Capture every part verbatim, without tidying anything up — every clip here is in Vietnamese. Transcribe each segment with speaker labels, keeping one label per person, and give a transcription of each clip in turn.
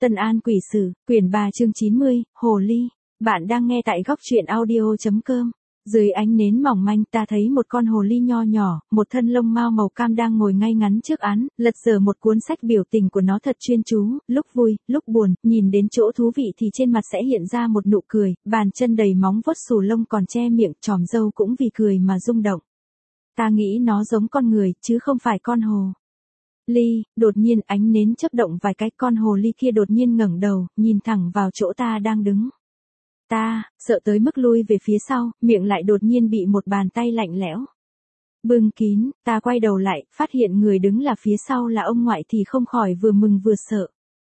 Speaker 1: Tân An Quỷ Sử, quyển ba chương chín mươi, Hồ Ly. Bạn đang nghe tại góc truyện audio.com. Dưới ánh nến mỏng manh ta thấy một con hồ ly nho nhỏ, một thân lông mao màu cam đang ngồi ngay ngắn trước án, lật dở một cuốn sách. Biểu tình của nó thật chuyên chú, lúc vui, lúc buồn, nhìn đến chỗ thú vị thì trên mặt sẽ hiện ra một nụ cười, bàn chân đầy móng vuốt xù lông còn che miệng, tròm râu cũng vì cười mà rung động. Ta nghĩ nó giống con người, chứ không phải con hồ ly. Đột nhiên ánh nến chớp động vài cái, con hồ ly kia đột nhiên ngẩng đầu, nhìn thẳng vào chỗ ta đang đứng. Ta, sợ tới mức lui về phía sau, miệng lại đột nhiên bị một bàn tay lạnh lẽo bưng kín. Ta quay đầu lại, phát hiện người đứng là phía sau là ông ngoại thì không khỏi vừa mừng vừa sợ.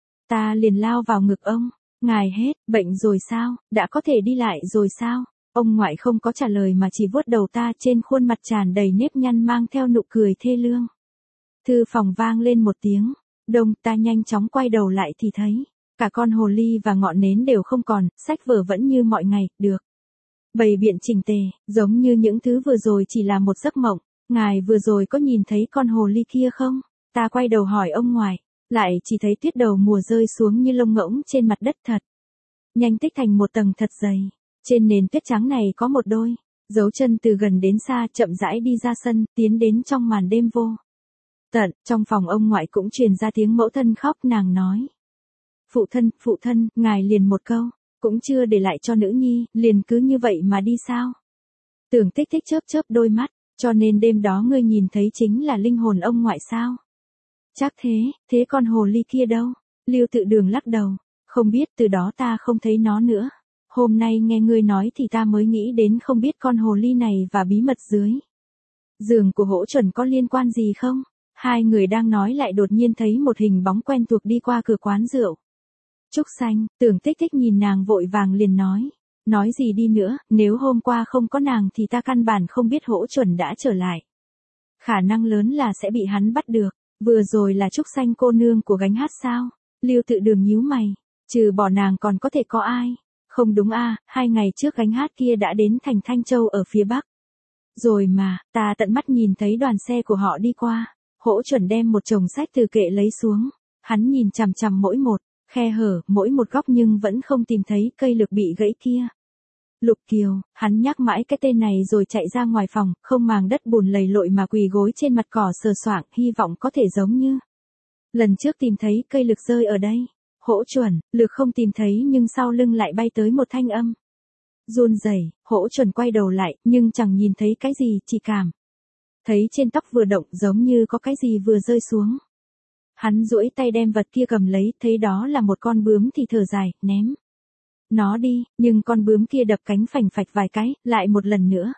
Speaker 1: Ta liền lao vào ngực ông. Ngài hết, bệnh rồi sao, đã có thể đi lại rồi sao? Ông ngoại không có trả lời mà chỉ vuốt đầu ta, trên khuôn mặt tràn đầy nếp nhăn mang theo nụ cười thê lương. Thư phòng vang lên một tiếng đông. Ta nhanh chóng quay đầu lại thì thấy cả con hồ ly và ngọn nến đều không còn, sách vở vẫn như mọi ngày, được bày biện chỉnh tề, giống như những thứ vừa rồi chỉ là một giấc mộng. Ngài vừa rồi có nhìn thấy con hồ ly kia không? Ta quay đầu hỏi ông ngoại, lại chỉ thấy tuyết đầu mùa rơi xuống như lông ngỗng trên mặt đất thật nhanh, tích thành một tầng thật dày. Trên nền tuyết trắng này có một đôi dấu chân từ gần đến xa, chậm rãi đi ra sân, tiến đến trong màn đêm vô tận. Trong phòng ông ngoại cũng truyền ra tiếng mẫu thân khóc. Nàng nói, phụ thân, phụ thân, ngài liền một câu cũng chưa để lại cho nữ nhi, liền cứ như vậy mà đi sao? Tưởng Tích Tích chớp chớp đôi mắt, cho nên đêm đó ngươi nhìn thấy chính là linh hồn ông ngoại sao? Chắc thế. Thế con hồ ly kia đâu? Lưu Tự Đường lắc đầu, không biết, từ đó ta không thấy nó nữa. Hôm nay nghe ngươi nói thì ta mới nghĩ đến, không biết con hồ ly này và bí mật dưới giường của Hỗ Chuẩn có liên quan gì không? Hai người đang nói lại đột nhiên thấy một hình bóng quen thuộc đi qua cửa quán rượu. Trúc Xanh. Tưởng Tích Tích nhìn nàng vội vàng liền nói, nói gì đi nữa, nếu hôm qua không có nàng thì ta căn bản không biết Hỗ Chuẩn đã trở lại. Khả năng lớn là sẽ bị hắn bắt được. Vừa rồi là Trúc Xanh cô nương của gánh hát sao? Lưu Tự Đường nhíu mày, trừ bỏ nàng còn có thể có ai? Không đúng a, à, hai ngày trước gánh hát kia đã đến thành Thanh Châu ở phía Bắc rồi mà, ta tận mắt nhìn thấy đoàn xe của họ đi qua. Hỗ Chuẩn đem một chồng sách từ kệ lấy xuống, hắn nhìn chằm chằm mỗi một khe hở, mỗi một góc nhưng vẫn không tìm thấy cây lược bị gãy kia. Lục Kiều, hắn nhắc mãi cái tên này rồi chạy ra ngoài phòng, không màng đất bùn lầy lội mà quỳ gối trên mặt cỏ sờ soạng, hy vọng có thể giống như lần trước tìm thấy cây lược rơi ở đây. Hỗ Chuẩn, lược không tìm thấy, nhưng sau lưng lại bay tới một thanh âm run rẩy. Hỗ Chuẩn quay đầu lại, nhưng chẳng nhìn thấy cái gì, chỉ cảm thấy trên tóc vừa động, giống như có cái gì vừa rơi xuống. Hắn duỗi tay đem vật kia cầm lấy, thấy đó là một con bướm thì thở dài, ném nó đi, nhưng con bướm kia đập cánh phành phạch vài cái, lại một lần nữa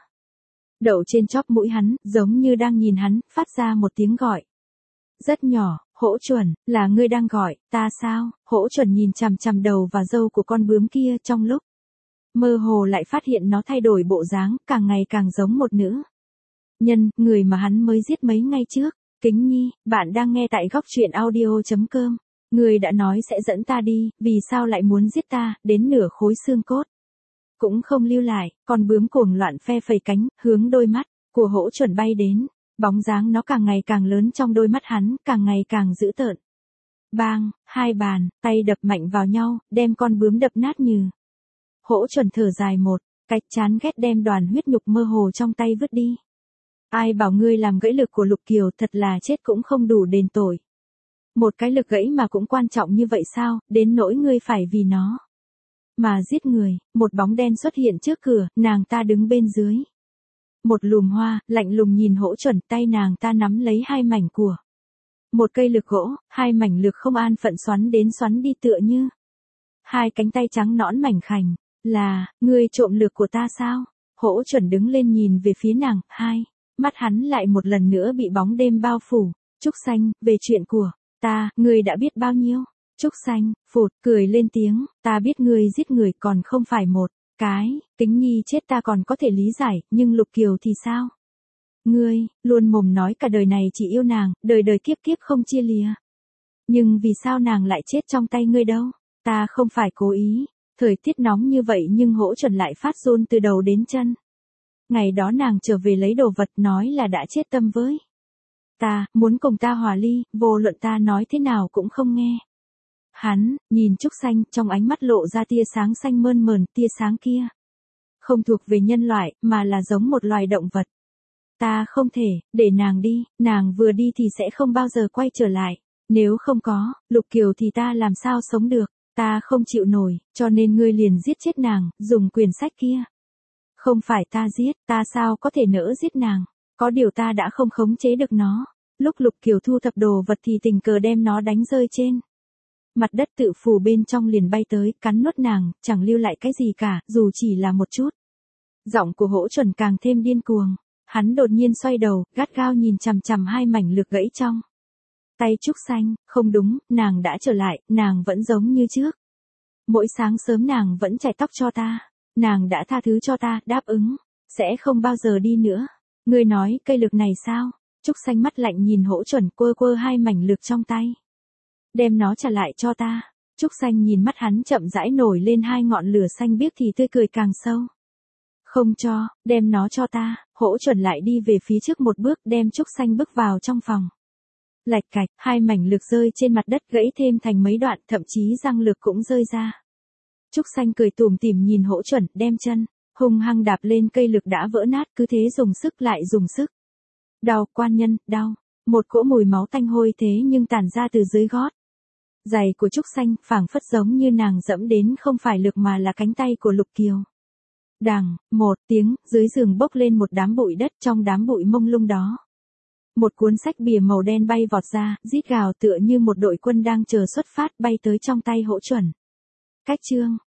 Speaker 1: đậu trên chóp mũi hắn, giống như đang nhìn hắn, phát ra một tiếng gọi rất nhỏ. Hỗ Chuẩn, là ngươi đang gọi ta sao? Hỗ Chuẩn nhìn chằm chằm đầu và râu của con bướm kia, trong lúc mơ hồ lại phát hiện nó thay đổi bộ dáng, càng ngày càng giống một nữ nhân, người mà hắn mới giết mấy ngày trước. Kính Nhi, bạn đang nghe tại góc truyện audio.com. Ngươi đã nói sẽ dẫn ta đi, vì sao lại muốn giết ta, đến nửa khối xương cốt cũng không lưu lại. Con bướm cuồng loạn phe phẩy cánh, hướng đôi mắt của Hỗ Chuẩn bay đến. Bóng dáng nó càng ngày càng lớn, trong đôi mắt hắn càng ngày càng dữ tợn. Bang, hai bàn tay đập mạnh vào nhau, đem con bướm đập nát như. Hỗ Chuẩn thở dài một cái, chán ghét đem đoàn huyết nhục mơ hồ trong tay vứt đi. Ai bảo ngươi làm gãy lực của Lục Kiều, thật là chết cũng không đủ đền tội. Một cái lực gãy mà cũng quan trọng như vậy sao, đến nỗi ngươi phải vì nó mà giết người. Một bóng đen xuất hiện trước cửa, nàng ta đứng bên dưới một lùm hoa, lạnh lùng nhìn Hỗ Chuẩn. Tay nàng ta nắm lấy hai mảnh của một cây lược gỗ, hai mảnh lược không an phận xoắn đến xoắn đi, tựa như hai cánh tay trắng nõn mảnh khảnh. Là, ngươi trộm lược của ta sao? Hỗ Chuẩn đứng lên nhìn về phía nàng, hai mắt hắn lại một lần nữa bị bóng đêm bao phủ. Trúc Xanh, về chuyện của ta, ngươi đã biết bao nhiêu? Trúc Xanh, phụt, cười lên tiếng, ta biết ngươi giết người còn không phải một cái. Kính Nhi chết ta còn có thể lý giải, nhưng Lục Kiều thì sao? Ngươi, luôn mồm nói cả đời này chỉ yêu nàng, đời đời kiếp kiếp không chia lìa. Nhưng vì sao nàng lại chết trong tay ngươi đâu? Ta không phải cố ý. Thời tiết nóng như vậy nhưng Hỗ Chuẩn lại phát run từ đầu đến chân. Ngày đó nàng trở về lấy đồ vật, nói là đã chết tâm với ta, muốn cùng ta hòa ly, vô luận ta nói thế nào cũng không nghe. Hắn, nhìn Trúc Xanh, trong ánh mắt lộ ra tia sáng xanh mơn mởn, tia sáng kia. Không thuộc về nhân loại, mà là giống một loài động vật. Ta không thể, để nàng đi, nàng vừa đi thì sẽ không bao giờ quay trở lại. Nếu không có, Lục Kiều thì ta làm sao sống được, ta không chịu nổi, cho nên ngươi liền giết chết nàng, dùng quyển sách kia. Không phải ta giết, ta sao có thể nỡ giết nàng, có điều ta đã không khống chế được nó. Lúc Lục Kiều thu thập đồ vật thì tình cờ đem nó đánh rơi trên. Mặt đất tự phủ bên trong liền bay tới, cắn nuốt nàng, chẳng lưu lại cái gì cả, dù chỉ là một chút. Giọng của Hỗ Chuẩn càng thêm điên cuồng. Hắn đột nhiên xoay đầu, gắt gao nhìn chằm chằm hai mảnh lược gãy trong tay Trúc Xanh, không đúng, nàng đã trở lại, nàng vẫn giống như trước. Mỗi sáng sớm nàng vẫn chải tóc cho ta, nàng đã tha thứ cho ta, đáp ứng, sẽ không bao giờ đi nữa. Ngươi nói cây lược này sao? Trúc Xanh mắt lạnh nhìn Hỗ Chuẩn quơ quơ hai mảnh lược trong tay. Đem nó trả lại cho ta. Trúc Xanh nhìn mắt hắn chậm rãi nổi lên hai ngọn lửa xanh biếc thì tươi cười càng sâu. Không cho, đem nó cho ta. Hỗ Chuẩn lại đi về phía trước một bước, đem Trúc Xanh bước vào trong phòng. Lạch cạch, hai mảnh lược rơi trên mặt đất gãy thêm thành mấy đoạn, thậm chí răng lược cũng rơi ra. Trúc Xanh cười tủm tỉm nhìn Hỗ Chuẩn, đem chân hung hăng đạp lên cây lược đã vỡ nát, cứ thế dùng sức lại dùng sức. Đau, quan nhân, đau. Một cỗ mùi máu tanh hôi thế nhưng tản ra từ dưới gót giày của Trúc Xanh, phảng phất giống như nàng dẫm đến không phải lược mà là cánh tay của Lục Kiều. Đằng, một tiếng, dưới giường bốc lên một đám bụi đất, trong đám bụi mông lung đó. Một cuốn sách bìa màu đen bay vọt ra, rít gào tựa như một đội quân đang chờ xuất phát bay tới trong tay Hỗ Chuẩn. Cách chương